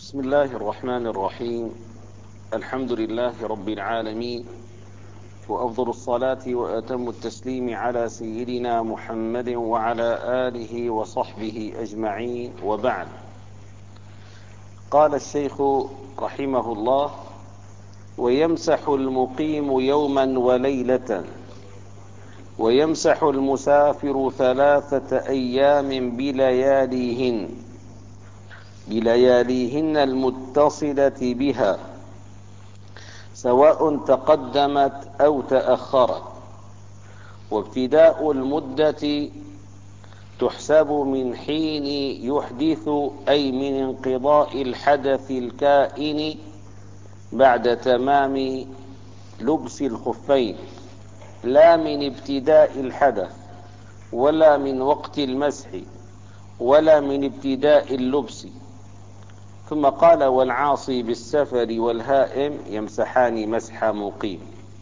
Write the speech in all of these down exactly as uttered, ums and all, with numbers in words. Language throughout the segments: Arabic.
بسم الله الرحمن الرحيم. الحمد لله رب العالمين، وأفضل الصلاة وأتم التسليم على سيدنا محمد وعلى آله وصحبه أجمعين، وبعد. قال الشيخ رحمه الله: ويمسح المقيم يوما وليلة، ويمسح المسافر ثلاثة أيام بلياليهن بلياليهن المتصلة بها، سواء تقدمت أو تأخرت. وابتداء المدة تحسب من حين يحدث، أي من انقضاء الحدث الكائن بعد تمام لبس الخفين، لا من ابتداء الحدث، ولا من وقت المسح، ولا من ابتداء اللبس. ثم قال: والعاصي بالسفر والهائم يمسحان مسح مقيم.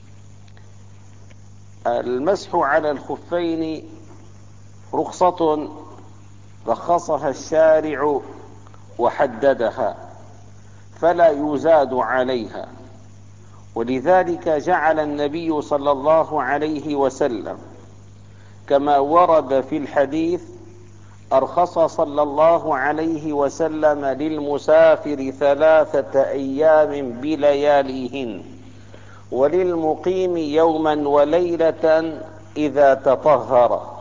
المسح على الخفين رخصة رخصها الشارع وحددها، فلا يزاد عليها. ولذلك جعل النبي صلى الله عليه وسلم كما ورد في الحديث: أرخص صلى الله عليه وسلم للمسافر ثلاثة أيام بلياليهن، وللمقيم يوما وليلة إذا تطهر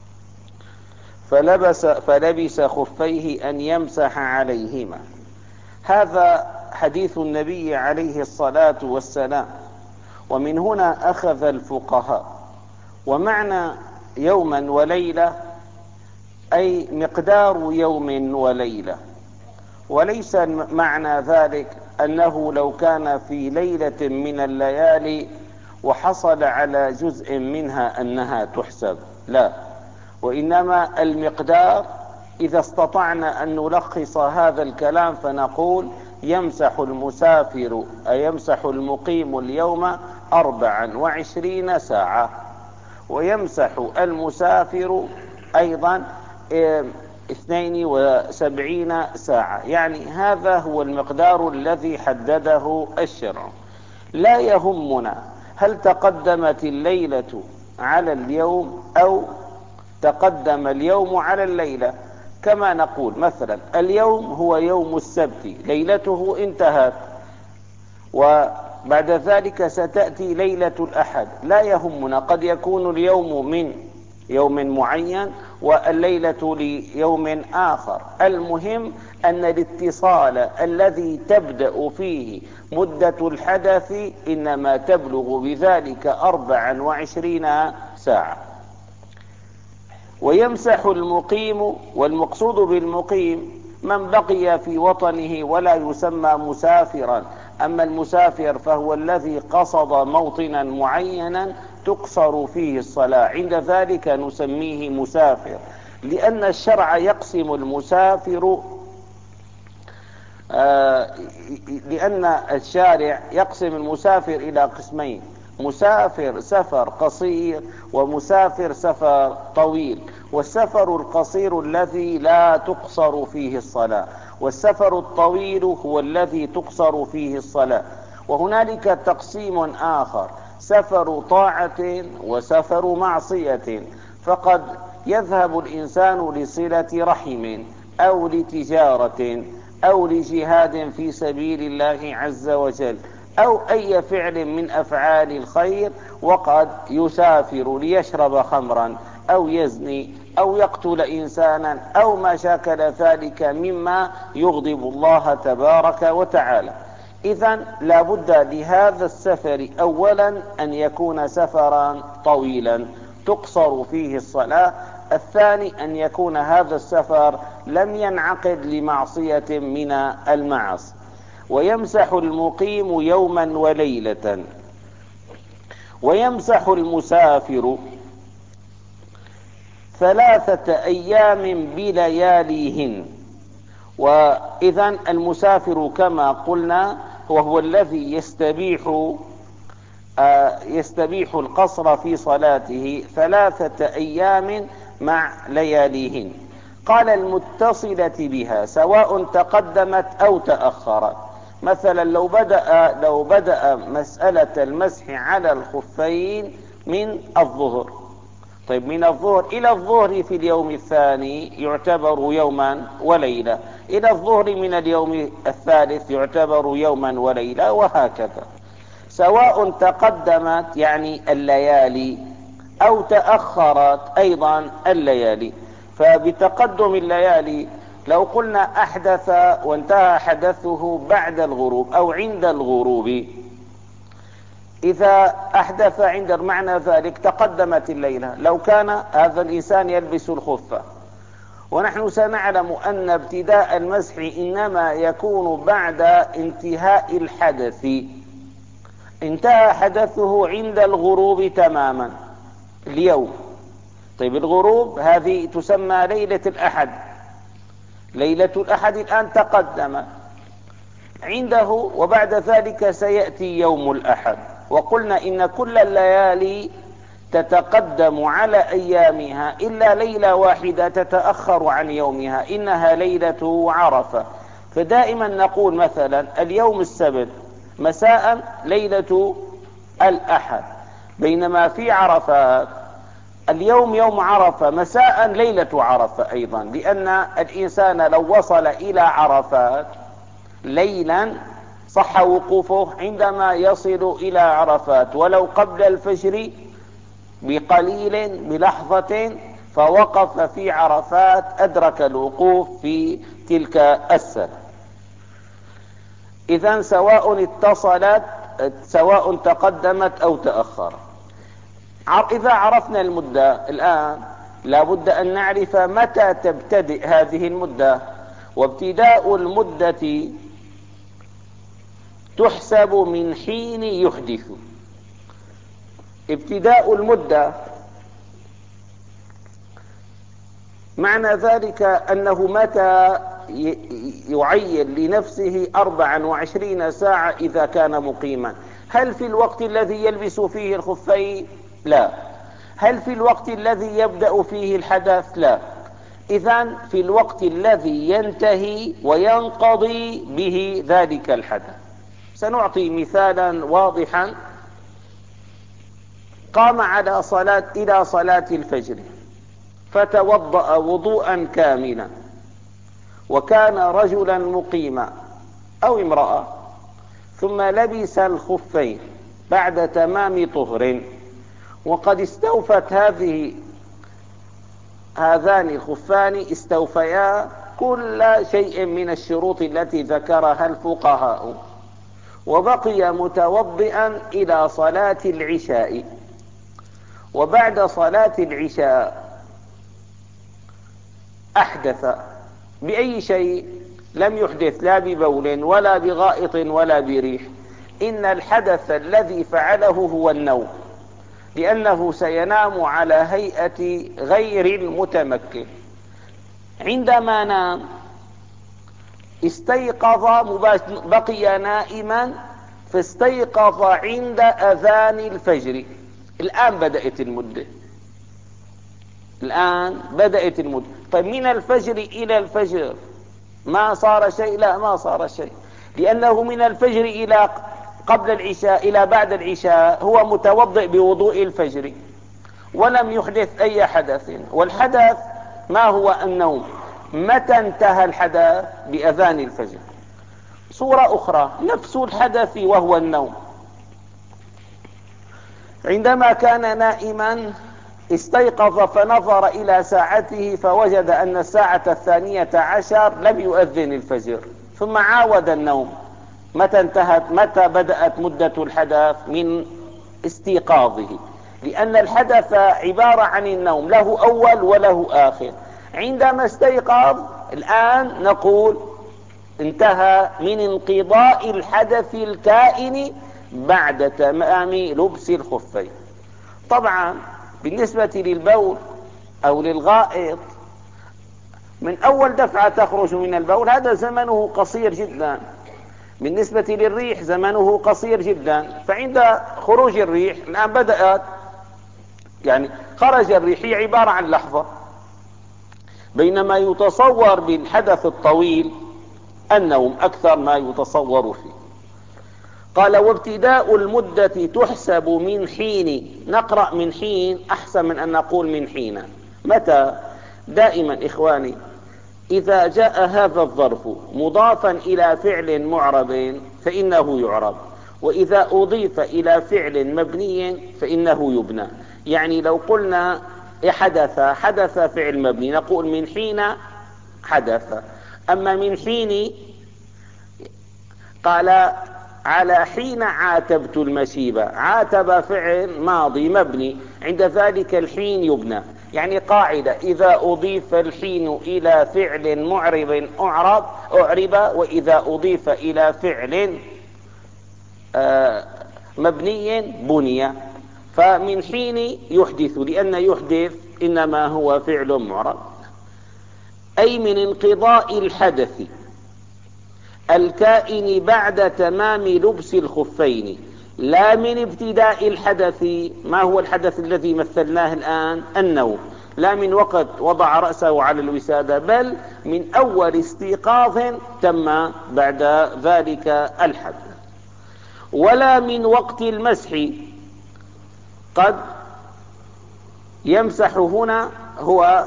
فلبس, فلبس خفيه أن يمسح عليهما. هذا حديث النبي عليه الصلاة والسلام. ومن هنا أخذ الفقهاء، ومعنى يوما وليلة أي مقدار يوم وليلة، وليس معنى ذلك أنه لو كان في ليلة من الليالي وحصل على جزء منها أنها تحسب، لا، وإنما المقدار. إذا استطعنا أن نلخص هذا الكلام فنقول: يمسح المسافر أي يمسح المقيم اليوم أربعا وعشرين ساعة، ويمسح المسافر أيضا اثنين وسبعين ساعة. يعني هذا هو المقدار الذي حدده الشرع. لا يهمنا هل تقدمت الليلة على اليوم أو تقدم اليوم على الليلة. كما نقول مثلا: اليوم هو يوم السبت، ليلته انتهت، وبعد ذلك ستأتي ليلة الأحد. لا يهمنا، قد يكون اليوم من يوم معين والليلة ليوم آخر. المهم أن الاتصال الذي تبدأ فيه مدة الحدث إنما تبلغ بذلك أربعا وعشرين ساعة. ويمسح المقيم، والمقصود بالمقيم من بقي في وطنه ولا يسمى مسافرا. أما المسافر فهو الذي قصد موطنا معينا تقصر فيه الصلاة، عند ذلك نسميه مسافر. لأن الشرع يقسم المسافر آه لأن الشارع يقسم المسافر إلى قسمين: مسافر سفر قصير، ومسافر سفر طويل. والسفر القصير الذي لا تقصر فيه الصلاة، والسفر الطويل هو الذي تقصر فيه الصلاة. وهنالك تقسيم آخر: سفر طاعة وسفر معصية. فقد يذهب الإنسان لصلة رحم أو لتجارة أو لجهاد في سبيل الله عز وجل أو أي فعل من أفعال الخير، وقد يسافر ليشرب خمرا أو يزني أو يقتل إنسانا أو ما شاكل ذلك مما يغضب الله تبارك وتعالى. إذن لا بد لهذا السفر أولا أن يكون سفرا طويلا تقصر فيه الصلاة. الثاني أن يكون هذا السفر لم ينعقد لمعصية من المعاصي. ويمسح المقيم يوما وليلة، ويمسح المسافر ثلاثة أيام بلياليهن. وإذن المسافر كما قلنا وهو الذي يستبيح يستبيح القصر في صلاته ثلاثة أيام مع لياليهن. قال المتصلة بها سواء تقدمت أو تأخرت. مثلا لو بدأ, لو بدأ مسألة المسح على الخفين من الظهر، طيب من الظهر إلى الظهر في اليوم الثاني يعتبر يوما وليلة، إلى الظهر من اليوم الثالث يعتبر يوما وليلة، وهكذا. سواء تقدمت يعني الليالي أو تأخرت أيضا الليالي. فبتقدم الليالي لو قلنا أحدث وانتهى حدثه بعد الغروب أو عند الغروب، إذا أحدث عند معنى ذلك تقدمت الليلة. لو كان هذا الإنسان يلبس الخفة، ونحن سنعلم أن ابتداء المسح إنما يكون بعد انتهاء الحدث، انتهى حدثه عند الغروب تماما اليوم. طيب الغروب هذه تسمى ليلة الأحد، ليلة الأحد الآن تقدم عنده، وبعد ذلك سيأتي يوم الأحد. وقلنا إن كل الليالي تتقدم على أيامها إلا ليلة واحدة تتأخر عن يومها، إنها ليلة عرفة. فدائما نقول مثلا اليوم السبت مساء ليلة الأحد، بينما في عرفات اليوم يوم عرفة مساء ليلة عرفة أيضا، لأن الإنسان لو وصل إلى عرفات ليلا صح وقوفه عندما يصل إلى عرفات، ولو قبل الفجر بقليل بلحظة فوقف في عرفات أدرك الوقوف في تلك السنة. إذن سواء اتصلت سواء تقدمت أو تأخرت. إذا عرفنا المدة الآن لابد أن نعرف متى تبتدئ هذه المدة، وابتداء المدة تحسب من حين يحدث. ابتداء المدة معنى ذلك أنه متى يعين لنفسه أربعا وعشرين ساعة إذا كان مقيما. هل في الوقت الذي يلبس فيه الخفين؟ لا. هل في الوقت الذي يبدأ فيه الحدث؟ لا. إذن في الوقت الذي ينتهي وينقضي به ذلك الحدث. سنعطي مثالا واضحا. قام على صلاة إلى صلاة الفجر فتوضأ وضوءا كاملا، وكان رجلا مقيما أو امرأة، ثم لبس الخفين بعد تمام طهر، وقد استوفت هذه هذان الخفان استوفيا كل شيء من الشروط التي ذكرها الفقهاء، وبقي متوضئا إلى صلاة العشاء. وبعد صلاة العشاء أحدث بأي شيء، لم يحدث لا ببول ولا بغائط ولا بريح، إن الحدث الذي فعله هو النوم، لأنه سينام على هيئة غير المتمكن. عندما نام استيقظ بقي نائما فاستيقظ عند أذان الفجر. الآن بدأت المدة، الآن بدأت المدة. طيب من الفجر إلى الفجر ما صار شيء؟ لا، ما صار شيء، لأنه من الفجر إلى قبل العشاء إلى بعد العشاء هو متوضئ بوضوء الفجر ولم يحدث أي حدث. والحدث ما هو؟ النوم. متى انتهى الحدث؟ بأذان الفجر. صورة أخرى نفس الحدث وهو النوم. عندما كان نائما استيقظ فنظر إلى ساعته فوجد أن الساعة الثانية عشر لم يؤذن الفجر، ثم عاود النوم. متى انتهت؟ متى بدأت مدة الحدث؟ من استيقاظه، لأن الحدث عبارة عن النوم، له أول وله آخر. عندما استيقظ الآن نقول انتهى من انقضاء الحدث الكائن بعد تمام لبس الخفين. طبعا بالنسبة للبول أو للغائط من أول دفعة تخرج من البول هذا زمنه قصير جدا، بالنسبة للريح زمنه قصير جدا. فعند خروج الريح الآن بدأت يعني خرج الريح، هي عبارة عن لحظة، بينما يتصور بالحدث الطويل النوم أكثر ما يتصور فيه. قال وابتداء المدة تحسب من حين. نقرأ من حين أحسن من أن نقول من حين. متى؟ دائما إخواني إذا جاء هذا الظرف مضافا إلى فعل معرب فإنه يعرب، وإذا أضيف إلى فعل مبني فإنه يبنى. يعني لو قلنا حدث حدث فعل مبني نقول من حين حدث. أما من حين قال على حين عاتبت المشيبة، عاتب فعل ماضي مبني، عند ذلك الحين يبنى. يعني قاعدة إذا أضيف الحين إلى فعل معرب أعرب أعرب، وإذا أضيف إلى فعل آه مبني بني. فمن حين يحدث، لأن يحدث إنما هو فعل معرب. أي من انقضاء الحدث الكائن بعد تمام لبس الخفين، لا من ابتداء الحدث. ما هو الحدث الذي مثلناه الآن؟ النوم. لا من وقت وضع رأسه على الوسادة، بل من أول استيقاظ تم بعد ذلك الحدث. ولا من وقت المسح. قد يمسح هنا هو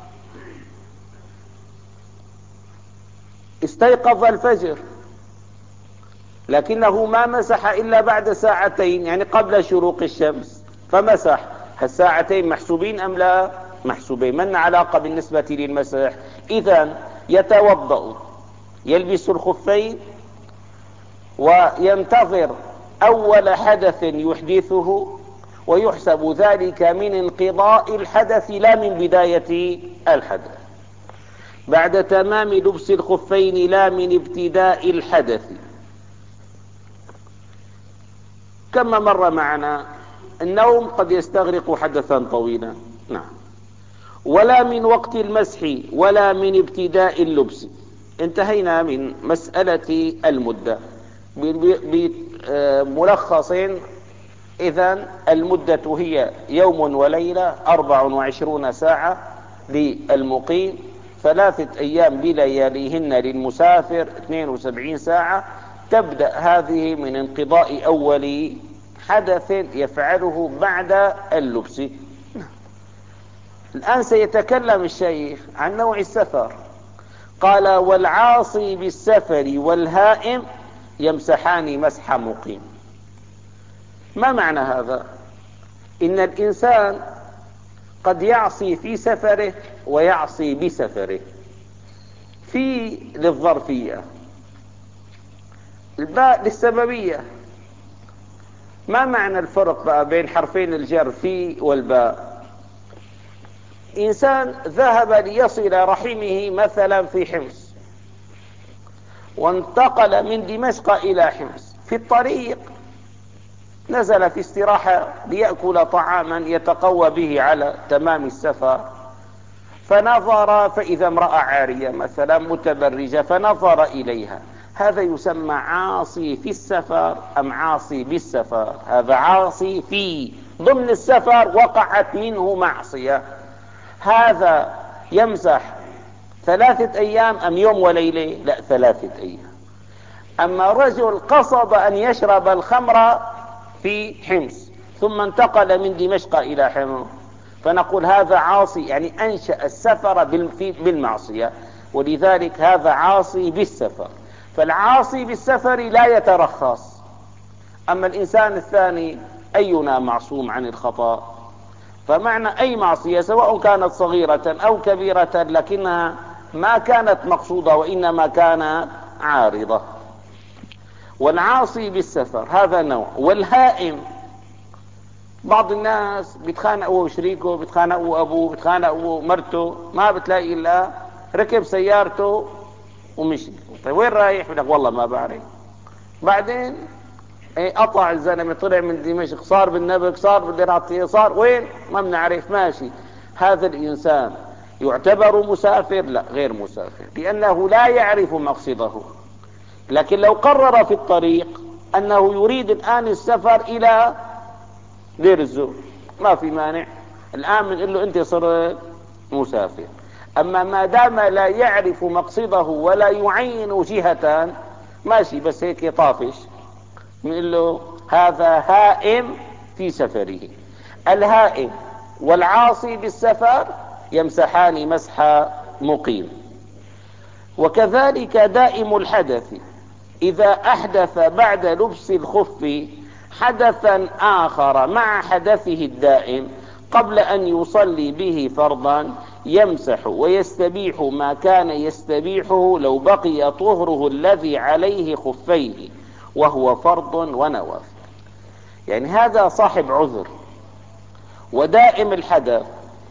استيقظ الفجر لكنه ما مسح إلا بعد ساعتين، يعني قبل شروق الشمس، فمسح. هالساعتين محسوبين أم لا؟ محسوبين. من علاقة بالنسبة للمسح؟ إذن يتوضأ، يلبس الخفين، وينتظر أول حدث يحدثه، ويحسب ذلك من انقضاء الحدث لا من بداية الحدث. بعد تمام لبس الخفين لا من ابتداء الحدث. كما مر معنا النوم قد يستغرق حدثا طويلا. نعم. ولا من وقت المسح ولا من ابتداء اللبس. انتهينا من مسألة المدة بملخص. إذن المدة هي يوم وليلة أربع وعشرون ساعة للمقيم، ثلاثة أيام بلياليهن للمسافر اثنين وسبعين ساعة. تبدأ هذه من انقضاء أول حدث يفعله بعد اللبس. الآن سيتكلم الشيخ عن نوع السفر. قال والعاصي بالسفر والهائم يمسحان مسح مقيم. ما معنى هذا؟ إن الإنسان قد يعصي في سفره ويعصي بسفره. في للظرفية، الباء للسببية. ما معنى الفرق بقى بين حرفين الجر في والباء؟ إنسان ذهب ليصل رحمه مثلا في حمص، وانتقل من دمشق إلى حمص. في الطريق نزل في استراحة ليأكل طعاما يتقوى به على تمام السفر، فنظر فإذا امرأة عارية مثلا متبرجة، فنظر إليها. هذا يسمى عاصي في السفر أم عاصي بالسفر؟ هذا عاصي في ضمن السفر وقعت منه معصية. هذا يمسح ثلاثة أيام أم يوم وليلة؟ لا، ثلاثة أيام. أما رجل قصد أن يشرب الخمر في حمص ثم انتقل من دمشق إلى حمص، فنقول هذا عاصي، يعني أنشأ السفر بالمعصية، ولذلك هذا عاصي بالسفر. فالعاصي بالسفر لا يترخص. أما الإنسان الثاني أينا معصوم عن الخطأ؟ فمعنى أي معصية سواء كانت صغيرة أو كبيرة لكنها ما كانت مقصودة وإنما كانت عارضة. والعاصي بالسفر هذا نوع. والهائم، بعض الناس بيتخانقوا شريكه، بيتخانقوا أبوه، بيتخانقوا مرته، ما بتلاقي إلا ركب سيارته ومشي. طيب وين رايح؟ بيقول لك والله ما بعرف. بعدين ايه قطع الزلمه، طلع من دمشق، صار بالنبك، صار بالدراطيه، صار وين ما بنعرف، ماشي. هذا الإنسان يعتبر مسافر؟ لا، غير مسافر، لأنه لا يعرف مقصده. لكن لو قرر في الطريق أنه يريد الآن السفر إلى دير الزور، ما في مانع. الآن بنقول له أنت صرت مسافر. أما ما دام لا يعرف مقصده ولا يعين جهة ماشي بس هيك طافش، نقول له هذا هائم في سفره. الهائم والعاصي بالسفر يمسحان مسح مقيم. وكذلك دائم الحدث إذا أحدث بعد لبس الخف حدثا آخر مع حدثه الدائم قبل أن يصلي به فرضا يمسح ويستبيح ما كان يستبيحه لو بقي طهره الذي عليه خفيه وهو فرض ونوافل. يعني هذا صاحب عذر. ودائم الحدث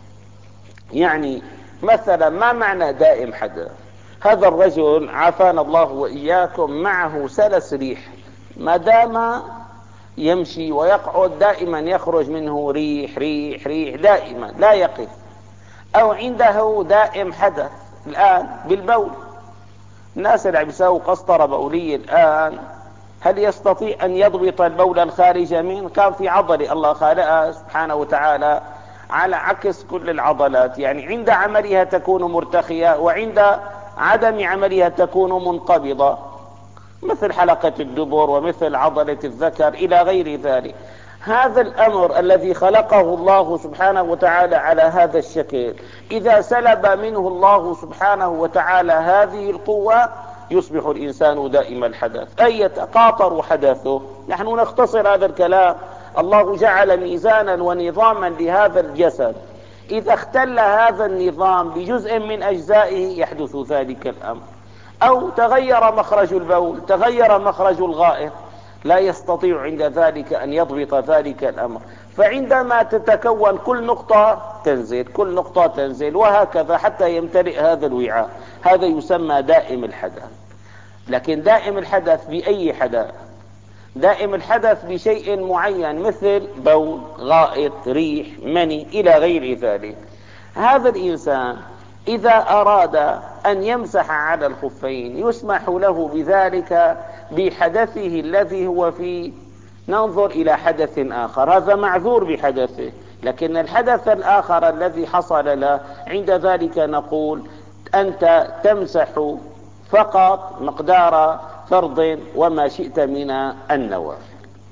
يعني مثلا ما معنى دائم حدث؟ هذا الرجل عافانا الله وإياكم معه سلس ريح، ما دام يمشي ويقعد دائما يخرج منه ريح ريح ريح دائما لا يقف. أو عنده دائم حدث الآن بالبول، الناس اللي بيساووا قسطرة بولية الآن هل يستطيع أن يضبط البول الخارج منه؟ كان في عضلة الله خالقها سبحانه وتعالى على عكس كل العضلات، يعني عند عملها تكون مرتخية وعند عدم عملها تكون منقبضة، مثل حلقة الدبر ومثل عضلة الذكر إلى غير ذلك. هذا الأمر الذي خلقه الله سبحانه وتعالى على هذا الشكل إذا سلب منه الله سبحانه وتعالى هذه القوة يصبح الإنسان دائم الحدث، أي يتقاطر حدثه. نحن نختصر هذا الكلام. الله جعل ميزانا ونظاما لهذا الجسد، إذا اختل هذا النظام بجزء من أجزائه يحدث ذلك الأمر. أو تغير مخرج البول، تغير مخرج الغائط، لا يستطيع عند ذلك أن يضبط ذلك الأمر، فعندما تتكون كل نقطة تنزل كل نقطة تنزل وهكذا حتى يمتلئ هذا الوعاء. هذا يسمى دائم الحدث. لكن دائم الحدث بأي حدث؟ دائم الحدث بشيء معين مثل بول، غائط، ريح، مني إلى غير ذلك. هذا الإنسان إذا أراد أن يمسح على الخفين يسمح له بذلك بحدثه الذي هو فيه. ننظر إلى حدث آخر، هذا معذور بحدثه، لكن الحدث الآخر الذي حصل له عند ذلك نقول أنت تمسح فقط مقدار فرض وما شئت من النوافل.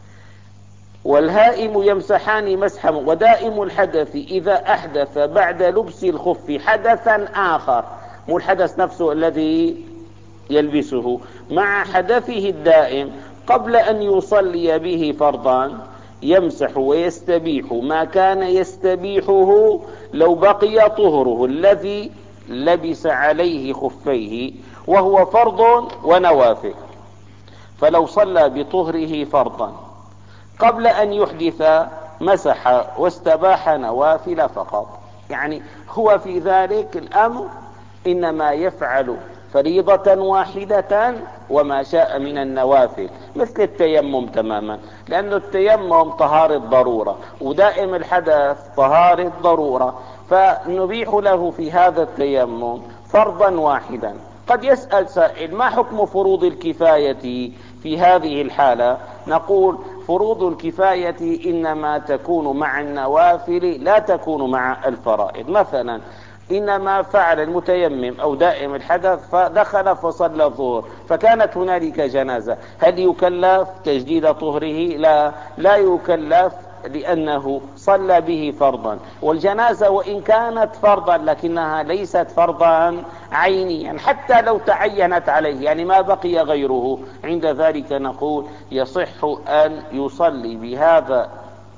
والهائم يمسحان مسحا. ودائم الحدث إذا أحدث بعد لبس الخف حدثا آخر، مو الحدث نفسه الذي يلبسه، مع حدثه الدائم قبل أن يصلي به فرضا يمسح ويستبيح ما كان يستبيحه لو بقي طهره الذي لبس عليه خفيه وهو فرض ونوافل. فلو صلى بطهره فرضا قبل أن يحدث مسح واستباح نوافل فقط. يعني هو في ذلك الأمر إنما يفعل فريضة واحدة وما شاء من النوافل، مثل التيمم تماما، لأن التيمم طهارة ضرورة ودائم الحدث طهارة ضرورة، فنبيح له في هذا التيمم فرضا واحدا. قد يسأل سائل ما حكم فروض الكفاية في هذه الحالة؟ نقول فروض الكفاية إنما تكون مع النوافل لا تكون مع الفرائض. مثلا إنما فعل المتيمم أو دائم الحدث فدخل فصلى الظهر فكانت هنالك جنازة، هل يكلف تجديد طهره؟ لا لا يكلف، لأنه صلى به فرضا. والجنازة وإن كانت فرضا لكنها ليست فرضا عينيا حتى لو تعينت عليه، يعني ما بقي غيره، عند ذلك نقول يصح أن يصلي بهذا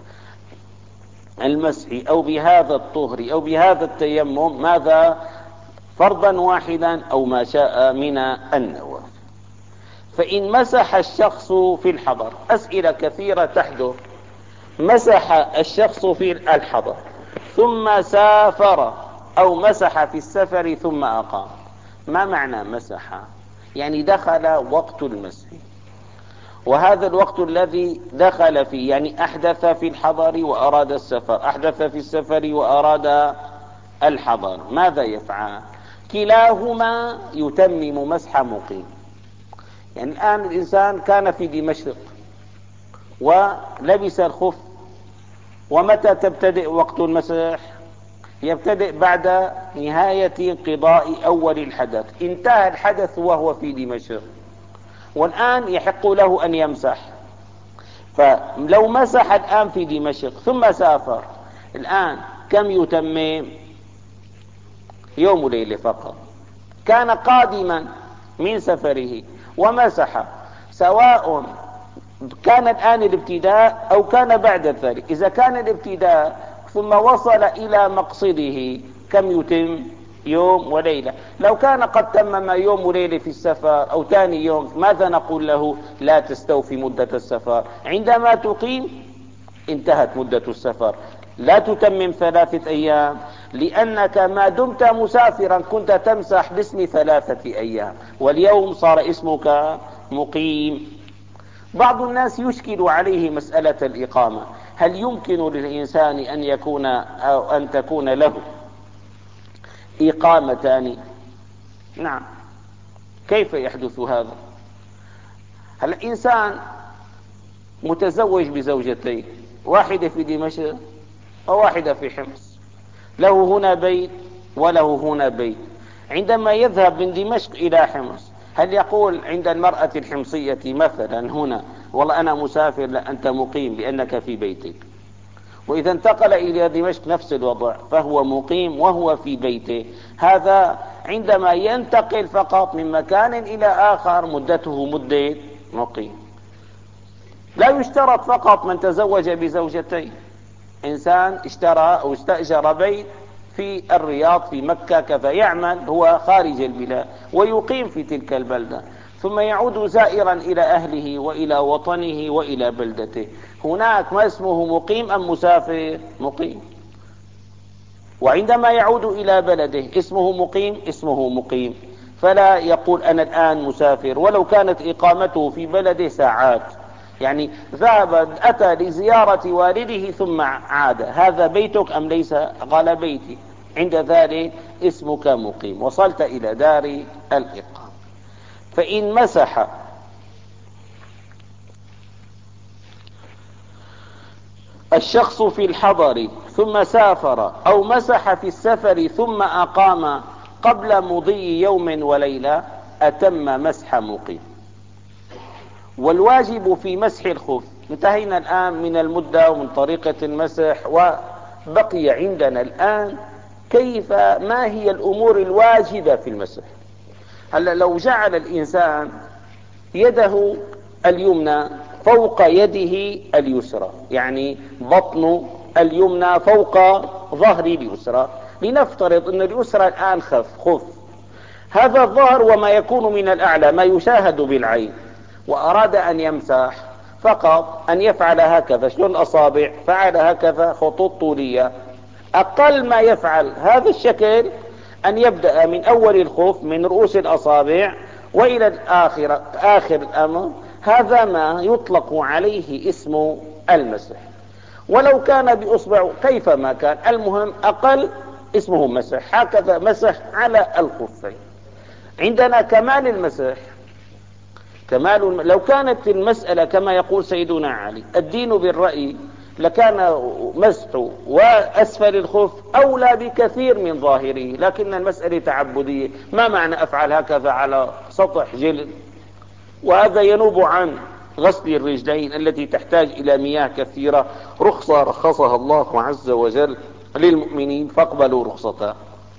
المسح أو بهذا الطهر أو بهذا التيمم ماذا؟ فرضا واحدا أو ما شاء من النوافل. فإن مسح الشخص في الحضر، أسئلة كثيرة تحدث، مسح الشخص في الحضر ثم سافر أو مسح في السفر ثم أقام، ما معنى مسح؟ يعني دخل وقت المسح، وهذا الوقت الذي دخل فيه يعني أحدث في الحضر وأراد السفر، أحدث في السفر وأراد الحضر، ماذا يفعل؟ كلاهما يتمم مسح مقيم. يعني الآن الإنسان كان في دمشق ولبس الخف، ومتى تبتدئ وقت المسح؟ يبتدئ بعد نهاية انقضاء أول الحدث. انتهى الحدث وهو في دمشق، والآن يحق له أن يمسح. فلو مسح الآن في دمشق ثم سافر، الآن كم يتمم؟ يوم وليلة فقط. كان قادما من سفره ومسح، سواء كان الآن الابتداء أو كان بعد ذلك. إذا كان الابتداء ثم وصل إلى مقصده كم يتم؟ يوم وليلة. لو كان قد تمم يوم وليلة في السفر أو ثاني يوم، ماذا نقول له؟ لا تستوفي مدة السفر. عندما تقيم انتهت مدة السفر، لا تتمم ثلاثة أيام، لأنك ما دمت مسافرا كنت تمسح باسم ثلاثة أيام، واليوم صار اسمك مقيم. بعض الناس يشكل عليه مسألة الإقامة. هل يمكن للإنسان أن يكون أو أن تكون له إقامتان؟ نعم. كيف يحدث هذا؟ هل الإنسان متزوج بزوجتين، واحدة في دمشق وواحدة في حمص، له هنا بيت وله هنا بيت. عندما يذهب من دمشق إلى حمص، هل يقول عند المرأة الحمصية مثلا هنا والله أنا مسافر؟ لا، أنت مقيم لأنك في بيتك. وإذا انتقل إلى دمشق نفس الوضع، فهو مقيم وهو في بيته. هذا عندما ينتقل فقط من مكان إلى آخر مدته مدة مقيم. لا يشترط فقط من تزوج بزوجتين. إنسان اشترى أو استأجر بيت في الرياض في مكة كذا، يعمل هو خارج البلاد ويقيم في تلك البلدة، ثم يعود زائرا إلى أهله وإلى وطنه وإلى بلدته. هناك ما اسمه مقيم أم مسافر؟ مقيم. وعندما يعود إلى بلده اسمه مقيم؟ اسمه مقيم. فلا يقول أنا الآن مسافر، ولو كانت إقامته في بلده ساعات، يعني ذهب أتى لزيارة والده ثم عاد، هذا بيتك أم ليس؟ قال بيتي. عند ذلك اسمك مقيم، وصلت إلى دار الإقامة. فإن مسح الشخص في الحضر ثم سافر، أو مسح في السفر ثم أقام قبل مضي يوم وليلة، أتم مسح مقيم. والواجب في مسح الخف، انتهينا الآن من المدة ومن طريقة المسح، وبقي عندنا الآن كيف ما هي الأمور الواجبة في المسح. هلا لو جعل الإنسان يده اليمنى فوق يده اليسرى، يعني بطن اليمنى فوق ظهر اليسرى، لنفترض أن اليسرى الآن خف خف هذا الظهر وما يكون من الأعلى ما يشاهد بالعين، وأراد أن يمسح فقط أن يفعل هكذا، شلون الأصابع فعل هكذا خطوط طولية. أقل ما يفعل هذا الشكل أن يبدأ من أول الخف من رؤوس الأصابع وإلى الآخر آخر الأمر، هذا ما يطلق عليه اسم المسح. ولو كان بأصبع كيفما كان، المهم أقل اسمه مسح. هكذا مسح على الخفين. عندنا كمال المسح، كمال لو كانت المسألة كما يقول سيدنا علي الدين بالرأي، لكان مسح وأسفل الخف أولى بكثير من ظاهره، لكن المسألة تعبدية. ما معنى أفعل هكذا على سطح جلد؟ وهذا ينوب عن غسل الرجلين التي تحتاج إلى مياه كثيرة، رخصة رخصها الله عز وجل للمؤمنين فاقبلوا رخصتها.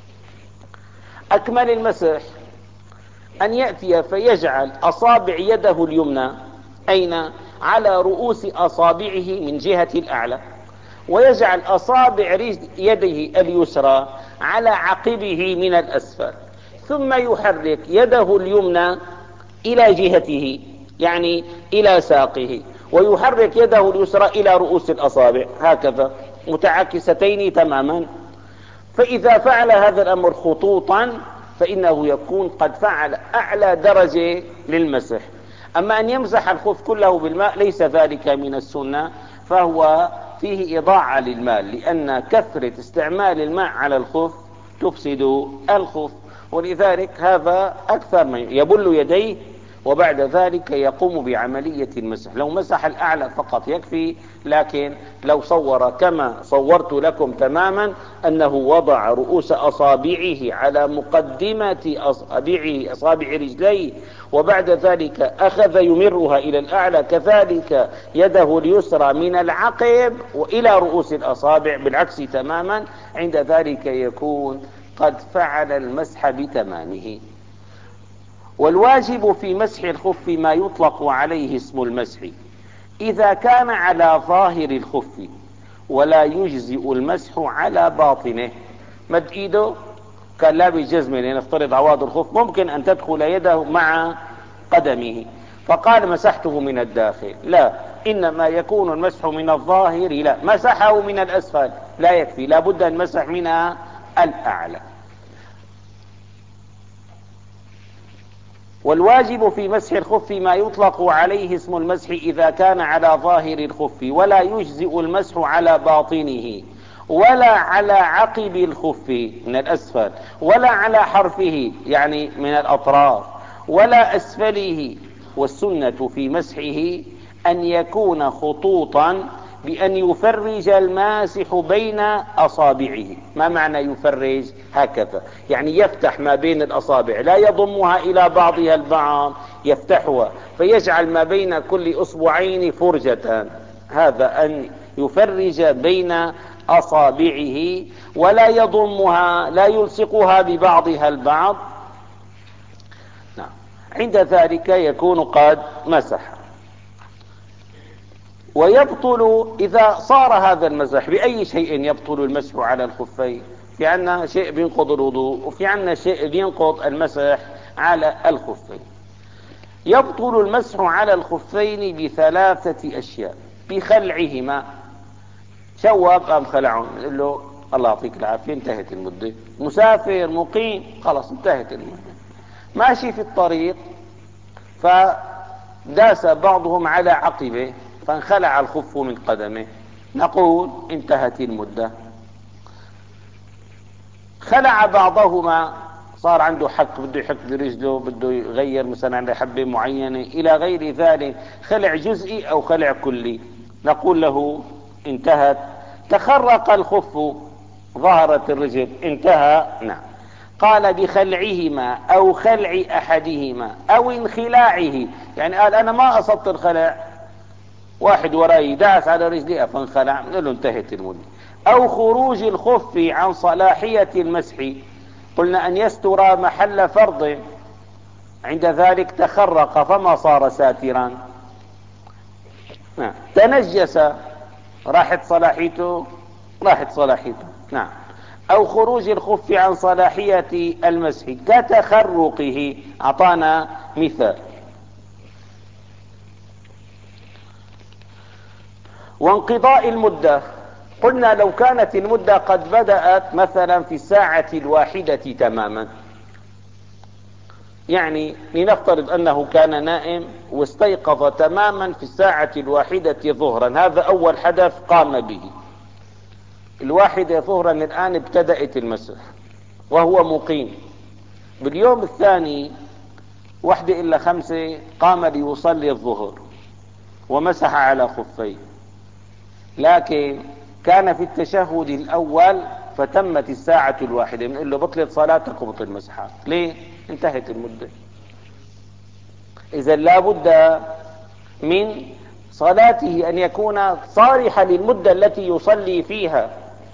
أكمل المسح أن يأتي فيجعل أصابع يده اليمنى أين؟ على رؤوس أصابعه من جهة الأعلى، ويجعل أصابع يده اليسرى على عقبه من الأسفل، ثم يحرك يده اليمنى إلى جهته يعني إلى ساقه، ويحرك يده اليسرى إلى رؤوس الأصابع هكذا متعاكستين تماما. فإذا فعل هذا الأمر خطوطا فإنه يكون قد فعل أعلى درجة للمسح. أما أن يمسح الخف كله بالماء ليس ذلك من السنة، فهو فيه إضاعة للمال، لأن كثرة استعمال الماء على الخف تفسد الخف، ولذلك هذا أكثر من يبل يديه وبعد ذلك يقوم بعملية المسح. لو مسح الأعلى فقط يكفي، لكن لو صور كما صورت لكم تماما أنه وضع رؤوس أصابعه على مقدمة أصابعه أصابع رجليه، وبعد ذلك أخذ يمرها إلى الأعلى، كذلك يده اليسرى من العقب وإلى رؤوس الأصابع بالعكس تماما، عند ذلك يكون قد فعل المسح بتمامه. والواجب في مسح الخف ما يطلق عليه اسم المسح إذا كان على ظاهر الخف ولا يجزئ المسح على باطنه. مد ايده كان لابس جزمه، لنفترض عواد الخف ممكن ان تدخل يده مع قدمه، فقال مسحته من الداخل، لا، انما يكون المسح من الظاهر، لا، مسحه من الاسفل لا يكفي، لا بد ان مسح من الاعلى. والواجب في مسح الخف ما يطلق عليه اسم المسح إذا كان على ظاهر الخف ولا يجزئ المسح على باطنه ولا على عقب الخف من الأسفل ولا على حرفه يعني من الأطراف ولا أسفله. والسنة في مسحه أن يكون خطوطا بأن يفرج الماسح بين أصابعه. ما معنى يفرج؟ هكذا، يعني يفتح ما بين الأصابع، لا يضمها إلى بعضها البعض، يفتحها فيجعل ما بين كل أصبعين فرجة، هذا أن يفرج بين أصابعه ولا يضمها، لا يلصقها ببعضها البعض. نعم. عند ذلك يكون قد مسح. ويبطل إذا صار هذا المسح بأي شيء يبطل المسح على الخفين. في عنا شيء بينقض الوضوء وفي عنا شيء بينقض المسح على الخفين. يبطل المسح على الخفين بثلاثة أشياء: بخلعهما، شواب قام خلعهم يقول له الله يعطيك العافية انتهت المدة. مسافر مقيم خلاص انتهت المدة. ماشي في الطريق فداس بعضهم على عقبه فانخلع الخف من قدمه، نقول انتهت المدة. خلع بعضهما، صار عنده حك، بده يحك برجله، بده يغير مثلا عنده حبة معينة إلى غير ذلك، خلع جزئي أو خلع كلي، نقول له انتهت. تخرق الخف، ظهرت الرجل، انتهى. نعم. قال بخلعهما أو خلع أحدهما أو انخلاعه، يعني قال أنا ما أصبت الخلع، واحد وراي دعس على رجلي فانخلع، نقول له انتهت المدة. أو خروج الخف عن صلاحية المسح، قلنا أن يستر محل فرض، عند ذلك تخرق فما صار ساترا. نعم. تنجس، راحت صلاحيته، راحت صلاحيته. نعم. أو خروج الخف عن صلاحية المسح كتخرقه، أعطانا مثال. وانقضاء المدة، قلنا لو كانت المدة قد بدأت مثلا في الساعة الواحدة تماما، يعني لنفترض أنه كان نائم واستيقظ تماما في الساعة الواحدة ظهرا، هذا أول حدث قام به. الواحدة ظهرا الآن ابتدأت المسح وهو مقيم. باليوم الثاني واحدة إلا خمسة قام ليصلي الظهر ومسح على خفيه، لكن كان في التشهد الأول فتمت الساعة الواحدة، بنقول له بطلت صلاتك وبطل مسحك. ليه؟ انتهت المدة. إذا لا بد من صلاته أن يكون صالحا للمدة التي يصلي فيها،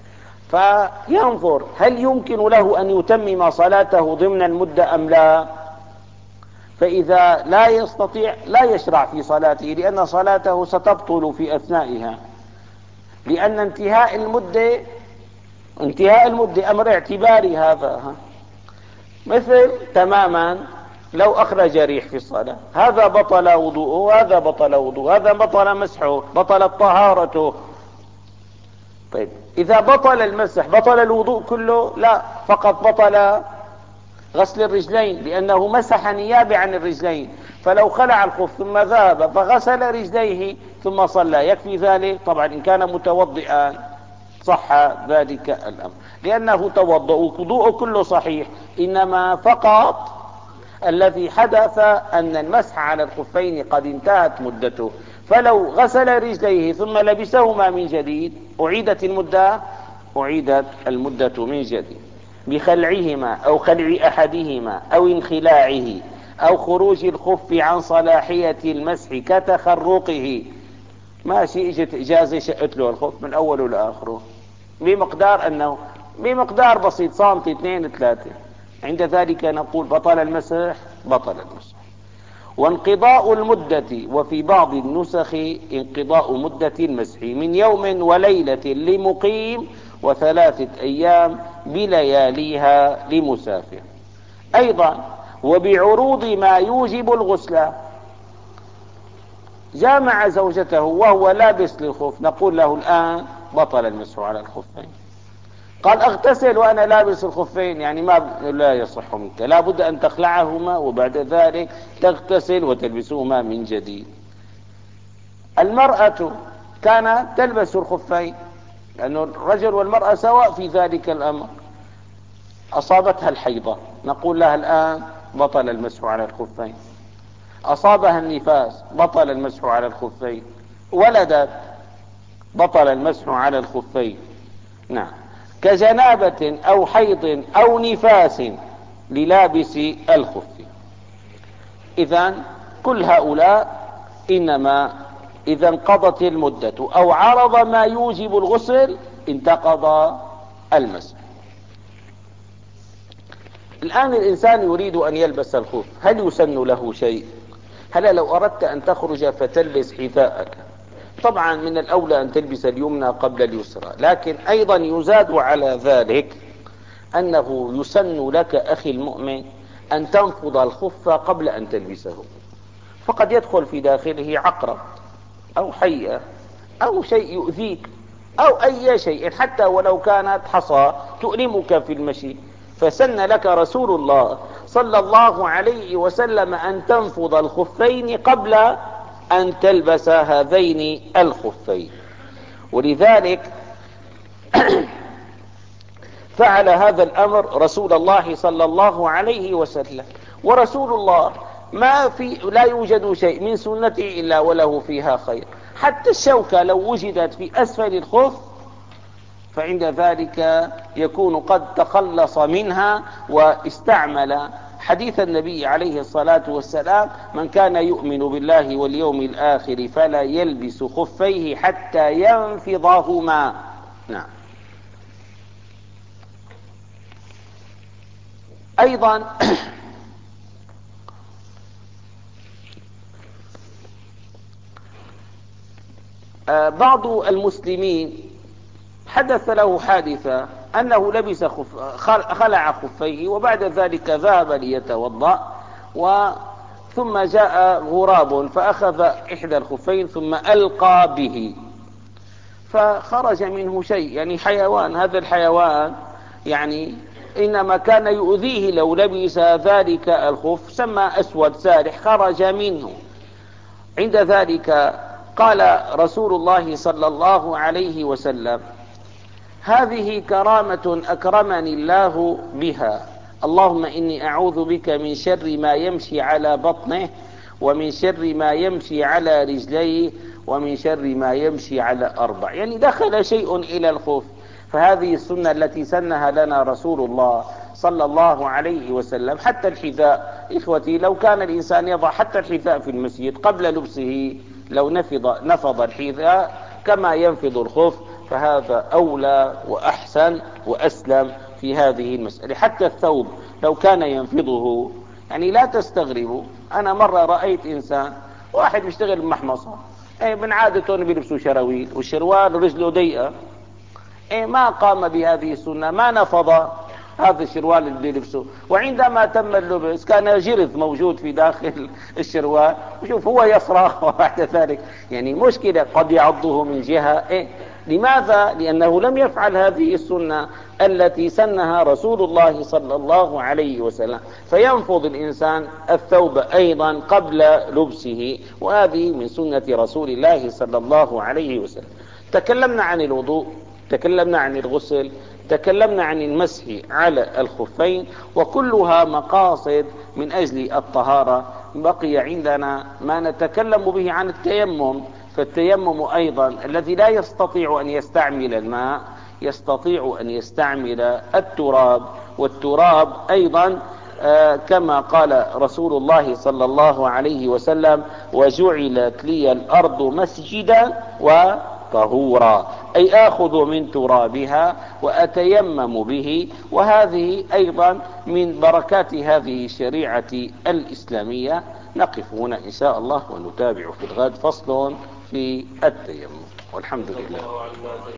فينظر هل يمكن له أن يتمم صلاته ضمن المدة أم لا. فإذا لا يستطيع لا يشرع في صلاته، لأن صلاته ستبطل في أثنائها، لأن انتهاء المدة انتهاء المدة أمر اعتباري هذا. مثل تماما لو أخرج ريح في الصلاة، هذا بطل وضوءه وهذا بطل وضوءه، هذا بطل مسحه، بطلت طهارته. طيب إذا بطل المسح بطل الوضوء كله؟ لا، فقط بطل غسل الرجلين، لأنه مسح نيابة عن الرجلين. فلو خلع الخف ثم ذهب فغسل رجليه ثم صلى يكفي ذلك؟ طبعا إن كان متوضئا صح ذلك الأمر، لأنه توضأ وضوءه كله صحيح، إنما فقط الذي حدث أن المسح على الخفين قد انتهت مدته، فلو غسل رجليه ثم لبسهما من جديد أعيدت المدة أعيدت المدة من جديد بخلعهما أو خلع أحدهما أو انخلاعه أو خروج الخف عن صلاحية المسح كتخرقه. ماشي، اجت اجازة شقت له الخف من اوله لاخره بمقدار انه بمقدار بسيط، سنتي اثنين ثلاثة، عند ذلك نقول بطل المسح بطل المسح. وانقضاء المدة، وفي بعض النسخ انقضاء مدة المسح من يوم وليلة لمقيم وثلاثة ايام بلياليها لمسافر. ايضا وبعروض ما يوجب الغسل، جامع زوجته وهو لابس للخف، نقول له الآن بطل المسح على الخفين. قال اغتسل وأنا لابس الخفين، يعني ما لا يصح منك، لا بد أن تخلعهما وبعد ذلك تغتسل وتلبسهما من جديد. المرأة كانت تلبس الخفين، لأن الرجل والمرأة سواء في ذلك الأمر. أصابتها الحيضة، نقول لها الآن بطل المسح على الخفين. أصابها النفاس، بطل المسح على الخفين. ولدت، بطل المسح على الخفين. نعم، كجنابة أو حيض أو نفاس للابس الخف. إذن كل هؤلاء إنما إذا انقضت المدة أو عرض ما يوجب الغسل انتقض المسح. الآن الإنسان يريد أن يلبس الخف، هل يسن له شيء؟ هلا لو أردت أن تخرج فتلبس حذاءك، طبعا من الأولى أن تلبس اليمنى قبل اليسرى، لكن أيضا يزاد على ذلك أنه يسن لك أخي المؤمن أن تنفض الخف قبل أن تلبسه، فقد يدخل في داخله عقرب أو حية أو شيء يؤذيك أو أي شيء، حتى ولو كانت حصى تؤلمك في المشي، فسن لك رسول الله صلى الله عليه وسلم أن تنفض الخفين قبل أن تلبس هذين الخفين. ولذلك فعل هذا الأمر رسول الله صلى الله عليه وسلم، ورسول الله ما في لا يوجد شيء من سنته إلا وله فيها خير، حتى الشوكة لو وجدت في أسفل الخف فعند ذلك يكون قد تخلص منها واستعمل حديث النبي عليه الصلاة والسلام: من كان يؤمن بالله واليوم الآخر فلا يلبس خفيه حتى ينفضهما. نعم. أيضا بعض المسلمين حدث له حادثة أنه لبس خف خلع خفيه وبعد ذلك ذهب ليتوضأ، ثم جاء غراب فأخذ إحدى الخفين ثم ألقى به فخرج منه شيء، يعني حيوان، هذا الحيوان يعني إنما كان يؤذيه لو لبس ذلك الخف، سمى أسود سارح خرج منه. عند ذلك قال رسول الله صلى الله عليه وسلم: هذه كرامة أكرمني الله بها، اللهم إني أعوذ بك من شر ما يمشي على بطنه ومن شر ما يمشي على رجليه ومن شر ما يمشي على أربع. يعني دخل شيء إلى الخف، فهذه السنة التي سنها لنا رسول الله صلى الله عليه وسلم. حتى الحذاء إخوتي، لو كان الإنسان يضع حتى الحذاء في المسجد قبل لبسه، لو نفض, نفض الحذاء كما ينفض الخف فهذا أولى وأحسن وأسلم في هذه المسألة. حتى الثوب لو كان ينفضه، يعني لا تستغربوا، أنا مرة رأيت إنسان واحد بيشتغل بمحمصة، إيه من عادته بيلبسوا شراويل والشروال رجله ضيقة، إيه ما قام بهذه السنة، ما نفض هذا الشروال اللي لبسه، وعندما تم اللبس كان جرذ موجود في داخل الشروال، وشوف هو يصرخ وبعد ذلك يعني مشكلة، قد يعضه من جهة. إيه؟ لماذا؟ لأنه لم يفعل هذه السنة التي سنها رسول الله صلى الله عليه وسلم. فينفض الإنسان الثوب أيضا قبل لبسه، وهذه من سنة رسول الله صلى الله عليه وسلم. تكلمنا عن الوضوء، تكلمنا عن الغسل، تكلمنا عن المسح على الخفين، وكلها مقاصد من أجل الطهارة. بقي عندنا ما نتكلم به عن التيمم. فالتيمم أيضا الذي لا يستطيع أن يستعمل الماء يستطيع أن يستعمل التراب، والتراب أيضا آه كما قال رسول الله صلى الله عليه وسلم: وجعلت لي الأرض مسجدا وطهورا، أي آخذ من ترابها وأتيمم به. وهذه أيضا من بركات هذه الشريعة الإسلامية. نقف هنا إن شاء الله ونتابع في الغد فصل في التيمم، والحمد لله.